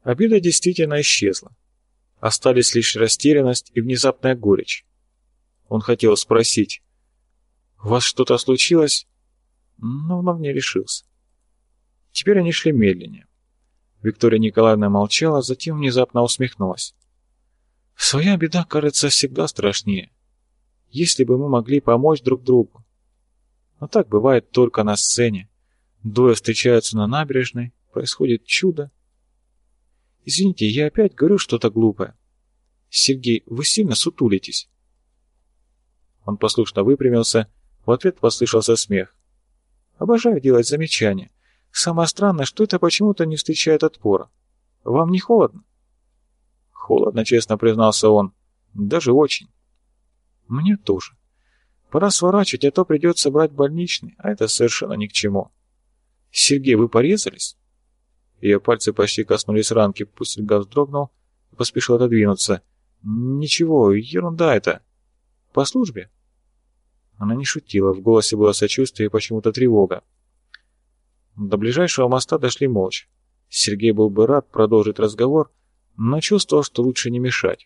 Обида действительно исчезла. Остались лишь растерянность и внезапная горечь. Он хотел спросить: «У вас что-то случилось?» Но не решился. Теперь они шли медленнее. Виктория Николаевна молчала, затем внезапно усмехнулась. «Своя беда, кажется, всегда страшнее. Если бы мы могли помочь друг другу. Но так бывает только на сцене. Двое встречаются на набережной, происходит чудо. Извините, я опять говорю что-то глупое. Сергей, вы сильно сутулитесь». Он послушно выпрямился, в ответ послышался смех. «Обожаю делать замечания. Самое странное, что это почему-то не встречает отпора. Вам не холодно?» «Холодно», — честно признался он. «Даже очень». «Мне тоже. Пора сворачивать, а то придется брать больничный, а это совершенно ни к чему». «Сергей, вы порезались?» Ее пальцы почти коснулись ранки, Пустельга вздрогнул и поспешил отодвинуться. «Ничего, ерунда это. По службе?» Она не шутила, в голосе было сочувствие и почему-то тревога. До ближайшего моста дошли молча. Сергей был бы рад продолжить разговор, но чувствовал, что лучше не мешать.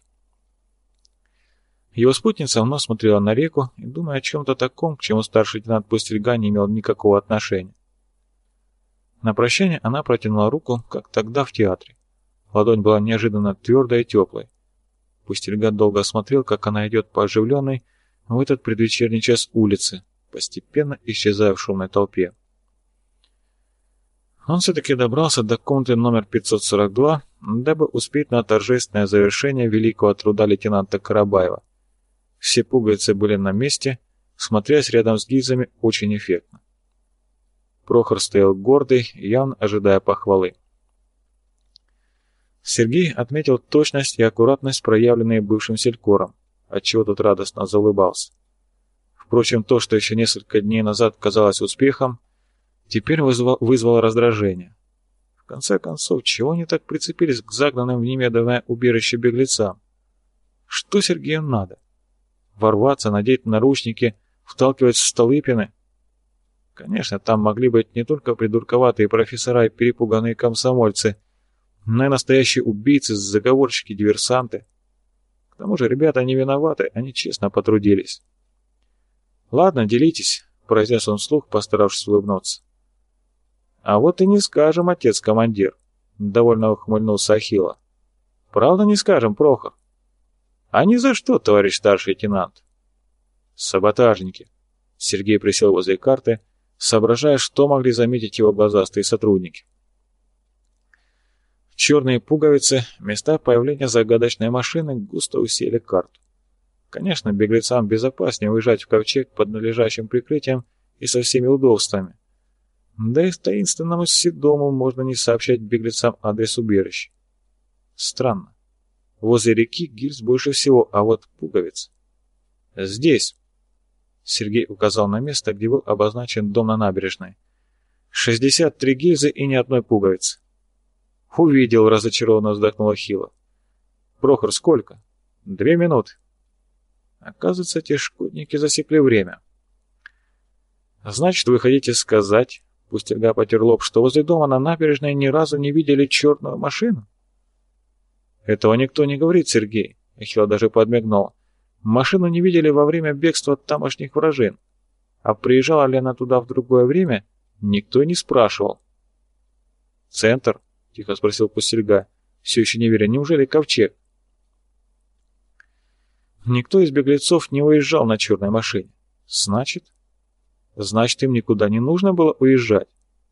Его спутница вновь смотрела на реку и, думая о чем-то таком, к чему старший лейтенант Пустельга не имел никакого отношения. На прощание она протянула руку, как тогда в театре. Ладонь была неожиданно твердой и теплой. Пустельга долго смотрел, как она идет по оживленной в этот предвечерний час улице, постепенно исчезая в шумной толпе. Он все-таки добрался до комнаты номер 542, дабы успеть на торжественное завершение великого труда лейтенанта Карабаева. Все пуговицы были на месте, смотрясь рядом с гильзами очень эффектно. Прохор стоял гордый, явно ожидая похвалы. Сергей отметил точность и аккуратность, проявленные бывшим селькором, отчего тот радостно заулыбался. Впрочем, то, что еще несколько дней назад казалось успехом, теперь вызвало раздражение. В конце концов, чего они так прицепились к загнанным в немедленное убежище беглецам? Что Сергею надо? Ворваться, надеть наручники, вталкивать в Столыпины? Конечно, там могли быть не только придурковатые профессора и перепуганные комсомольцы, но и настоящие убийцы, заговорщики, диверсанты. К тому же ребята не виноваты, они честно потрудились. «Ладно, делитесь», — произнес он вслух, постаравшись улыбнуться. «А вот и не скажем, отец-командир», — довольно ухмыльнулся Ахилла. «Правда не скажем, Прохор?» «А ни за что, товарищ старший лейтенант». «Саботажники». Сергей присел возле карты, соображая, что могли заметить его глазастые сотрудники. Черные пуговицы, места появления загадочной машины густо усеяли карту. Конечно, беглецам безопаснее уезжать в ковчег под надлежащим прикрытием и со всеми удобствами. Да и таинственному Седому можно не сообщать беглецам адрес убежища. Странно. Возле реки гильз больше всего, а вот пуговиц... «Здесь!» Сергей указал на место, где был обозначен дом на набережной. 63 гильзы и ни одной пуговицы. «Увидел», — разочарованно вздохнул Ахилла. «Прохор, сколько?» 2 минуты. Оказывается, те шкодники засекли время. «Значит, вы хотите сказать, — Пустельга потер лоб, — что возле дома на набережной ни разу не видели черную машину?» «Этого никто не говорит, Сергей», — Ахилла даже подмигнул. «Машину не видели во время бегства от тамошних вражин. А приезжала ли она туда в другое время, никто и не спрашивал». «Центр?» — тихо спросил Пустельга, все еще не веря. «Неужели ковчег?» Никто из беглецов не уезжал на черной машине. Значит, им никуда не нужно было уезжать.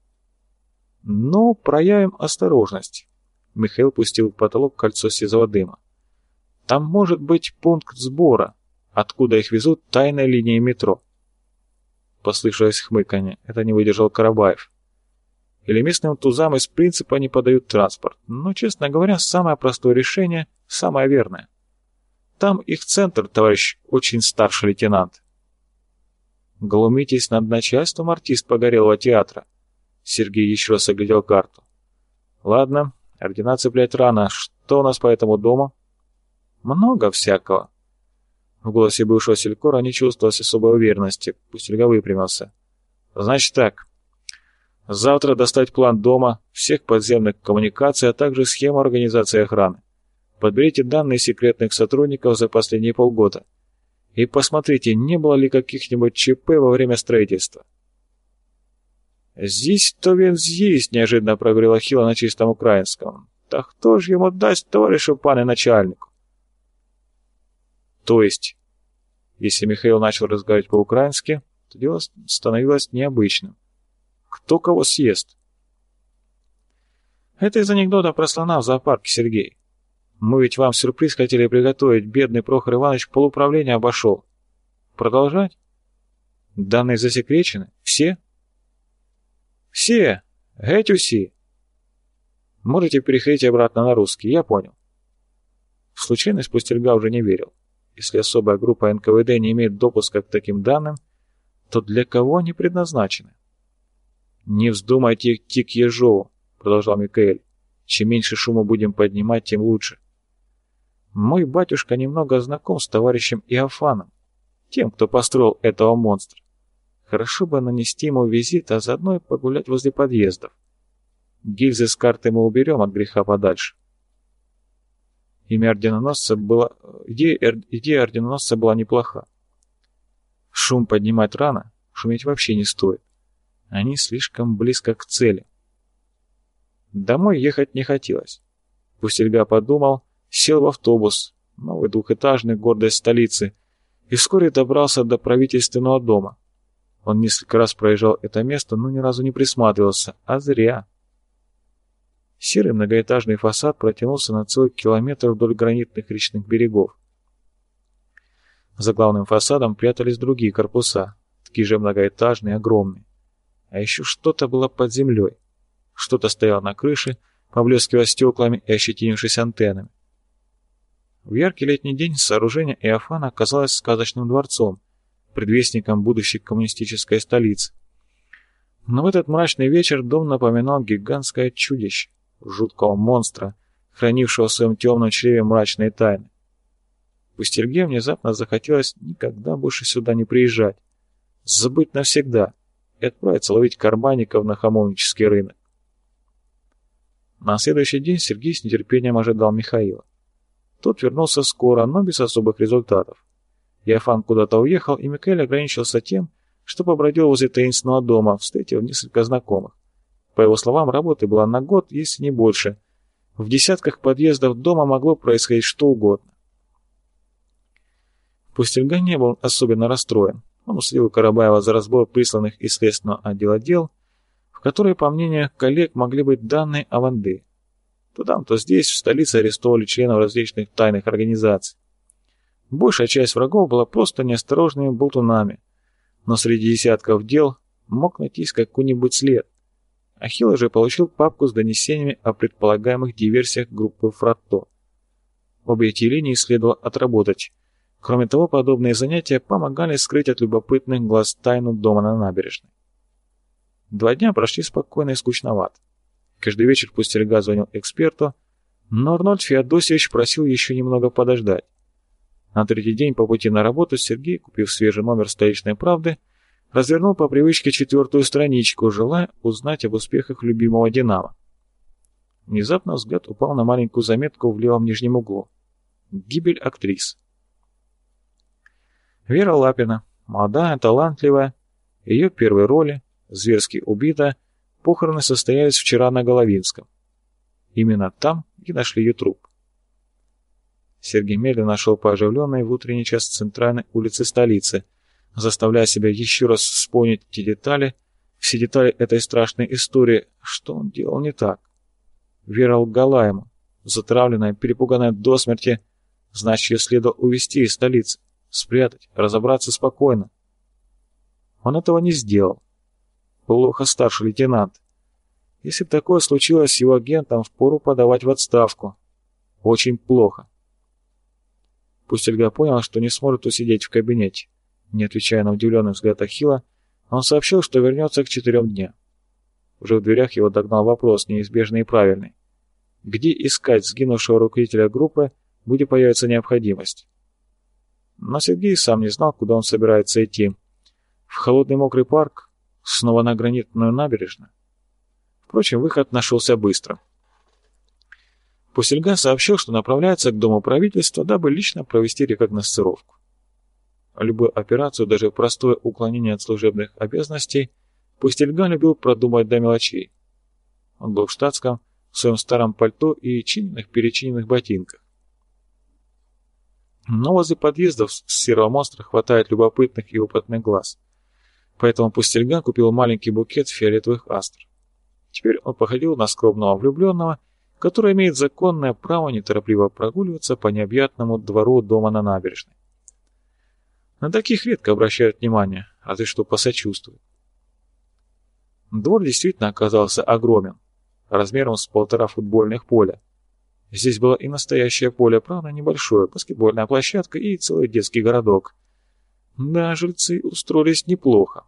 Но проявим осторожность. Михаил пустил в потолок кольцо сизого дыма. Там может быть пункт сбора, откуда их везут тайной линией метро. Послышалось хмыканье. Это не выдержал Карабаев. Или местным тузам из принципа не подают транспорт. Но, честно говоря, самое простое решение, самое верное. Там их центр, товарищ очень старший лейтенант. Глумитесь над начальством, артист Погорелого театра. Сергей еще раз оглядел карту. Ладно, ордена цеплять рано. Что у нас по этому дому? Много всякого. В голосе бывшего селькора не чувствовалось особой уверенности. Пустельга выпрямился. Значит так. Завтра достать план дома, всех подземных коммуникаций, а также схему организации охраны. Подберите данные секретных сотрудников за последние полгода. И посмотрите, не было ли каких-нибудь ЧП во время строительства. «Здесь-то він з'їсть», — неожиданно проговорила Хила на чистом украинском. «Та хто ж ему даст, товаришу пане начальнику?» То есть, если Михаил начал разговаривать по-украински, то дело становилось необычным. Кто кого съест? Это из анекдота про слона в зоопарке, Сергей. Мы ведь вам сюрприз хотели приготовить, бедный Прохор Иванович полуправления обошел. Продолжать? Данные засекречены? Все? Все! Геть уси! Можете переходить обратно на русский, я понял. В случайность Пустельга уже не верил. Если особая группа НКВД не имеет допуска к таким данным, то для кого они предназначены? «Не вздумайте идти к Ежову», — продолжал Микаэль. «Чем меньше шума будем поднимать, тем лучше. Мой батюшка немного знаком с товарищем Иофаном, тем, кто построил этого монстра. Хорошо бы нанести ему визит, а заодно и погулять возле подъездов. Гильзы с карты мы уберем от греха подальше». Идея орденоносца была неплоха. Шум поднимать рано, шуметь вообще не стоит. Они слишком близко к цели. Домой ехать не хотелось. Пустельга подумал, сел в автобус, новый двухэтажный, гордость столицы, и вскоре добрался до правительственного дома. Он несколько раз проезжал это место, но ни разу не присматривался, а зря. Серый многоэтажный фасад протянулся на целый километр вдоль гранитных речных берегов. За главным фасадом прятались другие корпуса, такие же многоэтажные, огромные. А еще что-то было под землей. Что-то стояло на крыше, поблескивая стеклами и ощетинившись антеннами. В яркий летний день сооружение Иофана оказалось сказочным дворцом, предвестником будущей коммунистической столицы. Но в этот мрачный вечер дом напоминал гигантское чудище, жуткого монстра, хранившего в своем темном чреве мрачные тайны. Пустельге внезапно захотелось никогда больше сюда не приезжать, забыть навсегда и отправиться ловить карманников на хамовнический рынок. На следующий день Сергей с нетерпением ожидал Михаила. Тот вернулся скоро, но без особых результатов. Иофан куда-то уехал, и Микаэль ограничился тем, что побродил возле таинственного дома, встретив несколько знакомых. По его словам, работы была на год, если не больше. В десятках подъездов дома могло происходить что угодно. Пустельга не был особенно расстроен. Он усадил Карабаева за разбор присланных из следственного отдела дел, в которые, по мнению коллег, могли быть данные о Ванды. То там, то здесь, в столице арестовали членов различных тайных организаций. Большая часть врагов была просто неосторожными болтунами, но среди десятков дел мог найтись какой-нибудь след. Ахилл же получил папку с донесениями о предполагаемых диверсиях группы Фратто. Обе эти линии следовало отработать. Кроме того, подобные занятия помогали скрыть от любопытных глаз тайну дома на набережной. 2 дня прошли спокойно и скучновато. Каждый вечер Пустельга звонил эксперту, но Арнольд Феодосиевич просил еще немного подождать. На 3-й день по пути на работу Сергей, купив свежий номер «Столичной правды», развернул по привычке 4-ю страничку, желая узнать об успехах любимого «Динамо». Внезапно взгляд упал на маленькую заметку в левом нижнем углу. Гибель актрис. Вера Лапина, молодая, талантливая, ее первой роли, зверски убита, похороны состоялись вчера на Головинском. Именно там и нашли ее труп. Сергей медленно шел по оживленной в утренний час центральной улице столицы, заставляя себя еще раз вспомнить все детали этой страшной истории, что он делал не так. Вера лгала ему, затравленная, перепуганная до смерти, значит, ее следовало увезти из столицы, спрятать, разобраться спокойно. Он этого не сделал. Плохо, старший лейтенант. Если бы такое случилось с его агентом, впору подавать в отставку. Очень плохо. Пустельга понял, что не сможет усидеть в кабинете. Не отвечая на удивленный взгляд Ахилла, он сообщил, что вернется к 4 дням. Уже в дверях его догнал вопрос, неизбежный и правильный. Где искать сгинувшего руководителя группы, будет появиться необходимость? Но Сергей сам не знал, куда он собирается идти. В холодный мокрый парк? Снова на гранитную набережную? Впрочем, выход нашелся быстро. Пустельга сообщил, что направляется к Дому правительства, дабы лично провести рекогносцировку. Любую операцию, даже простое уклонение от служебных обязанностей, Пустельга любил продумать до мелочей. Он был в штатском, в своем старом пальто и чиненных-перечиненных ботинках. Но возле подъездов с серого монстра хватает любопытных и опытных глаз. Поэтому Пустельга купил маленький букет фиолетовых астр. Теперь он походил на скромного влюбленного, который имеет законное право неторопливо прогуливаться по необъятному двору дома на набережной. На таких редко обращают внимание, разве что посочувствуют. Двор действительно оказался огромен, размером с 1,5 футбольных поля. Здесь было и настоящее поле, правда небольшое, баскетбольная площадка и целый детский городок. Да, жильцы устроились неплохо.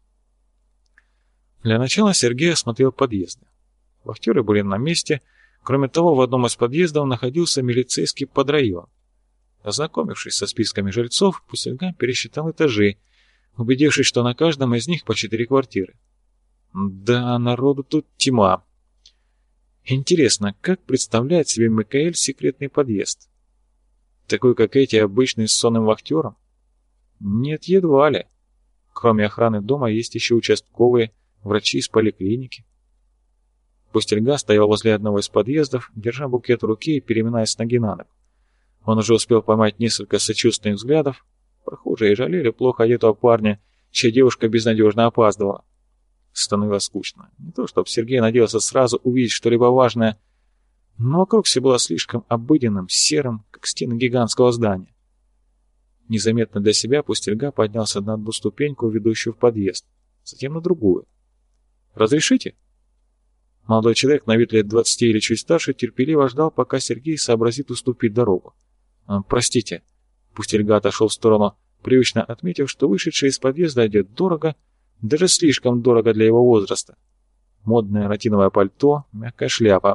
Для начала Сергей осмотрел подъезды. Вахтеры были на месте. Кроме того, в одном из подъездов находился милицейский подрайон. Ознакомившись со списками жильцов, Пустельга пересчитал этажи, убедившись, что на каждом из них по 4 квартиры. Да, народу тут тьма. Интересно, как представляет себе Микаэль секретный подъезд? Такой, как эти, обычный с сонным вахтером? Нет, едва ли. Кроме охраны дома есть еще участковые, врачи из поликлиники. Пустельга стоял возле одного из подъездов, держа букет в руке и переминаясь с ноги на ногу. Он уже успел поймать несколько сочувственных взглядов. Прохожие жалели плохо одетого парня, чья девушка безнадежно опаздывала. Становилось скучно. Не то, чтобы Сергей надеялся сразу увидеть что-либо важное, но вокруг все было слишком обыденным, серым, как стены гигантского здания. Незаметно для себя Пустельга поднялся на одну ступеньку, ведущую в подъезд, затем на другую. «Разрешите?» Молодой человек, на вид лет 20 или чуть старше, терпеливо ждал, пока Сергей сообразит уступить дорогу. «Простите». Пустельга отошел в сторону, привычно отметив, что вышедший из подъезда одет дорого, даже слишком дорого для его возраста. Модное ротиновое пальто, мягкая шляпа.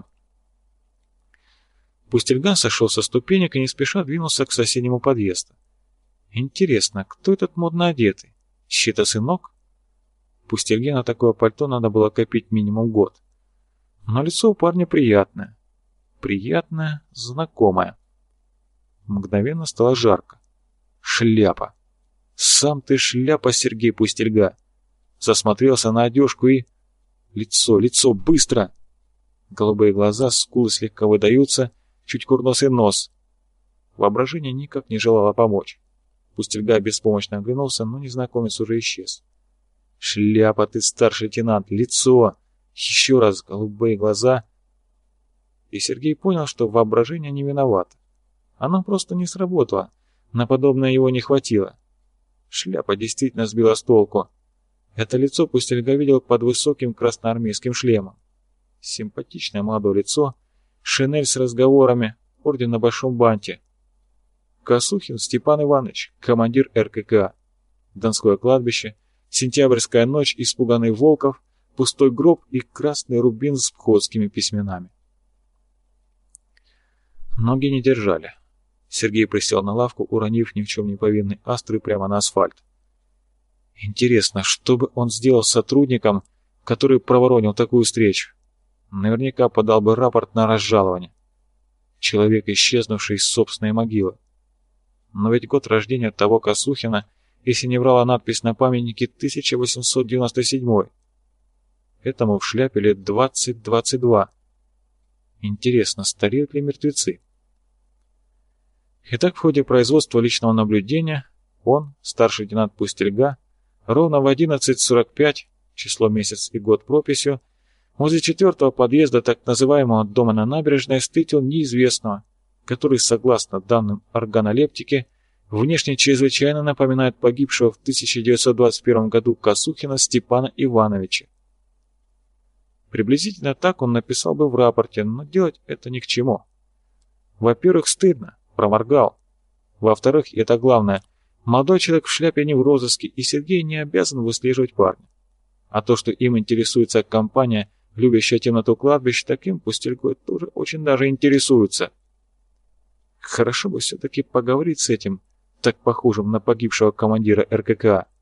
Пустельга сошел со ступенек и не спеша двинулся к соседнему подъезду. Интересно, кто этот модно одетый? Чей-то сынок? Пустельге на такое пальто надо было копить минимум год. Но лицо у парня приятное. Приятное, знакомое. Мгновенно стало жарко. Шляпа. Сам ты шляпа, Сергей Пустельга. Засмотрелся на одежку и... Лицо, быстро! Голубые глаза, скулы слегка выдаются, чуть курносый нос. Воображение никак не желало помочь. Пустельга беспомощно оглянулся, но незнакомец уже исчез. Шляпа, ты старший лейтенант, лицо! Еще раз голубые глаза. И Сергей понял, что воображение не виновато. Оно просто не сработало, на подобное его не хватило. Шляпа действительно сбила с толку. Это лицо Пустельга видел под высоким красноармейским шлемом. Симпатичное молодое лицо, шинель с разговорами, орден на большом банте. Косухин Степан Иванович, командир РККА. Донское кладбище, сентябрьская ночь, испуганный Волков, пустой гроб и красный рубин с пходскими письменами. Ноги не держали. Сергей присел на лавку, уронив ни в чем не повинный астры прямо на асфальт. Интересно, что бы он сделал с сотрудником, который проворонил такую встречу? Наверняка подал бы рапорт на разжалование. Человек, исчезнувший из собственной могилы. Но ведь год рождения того Косухина, если не врала надпись на памятнике, 1897. Этому в шляпе лет 20-22. Интересно, стареют ли мертвецы? Итак, в ходе производства личного наблюдения он, старший лейтенант Пустельга, ровно в 11:45, число, месяц и год прописью, возле 4-го подъезда так называемого дома на набережной встретил неизвестного, который, согласно данным органолептики, внешне чрезвычайно напоминает погибшего в 1921 году Косухина Степана Ивановича. Приблизительно так он написал бы в рапорте, но делать это ни к чему. Во-первых, стыдно, проморгал. Во-вторых, и это главное, молодой человек в шляпе не в розыске, и Сергей не обязан выслеживать парня. А то, что им интересуется компания, любящая темноту кладбищ, таким Пустельгой тоже очень даже интересуется. Хорошо бы все-таки поговорить с этим, так похожим на погибшего командира РККА.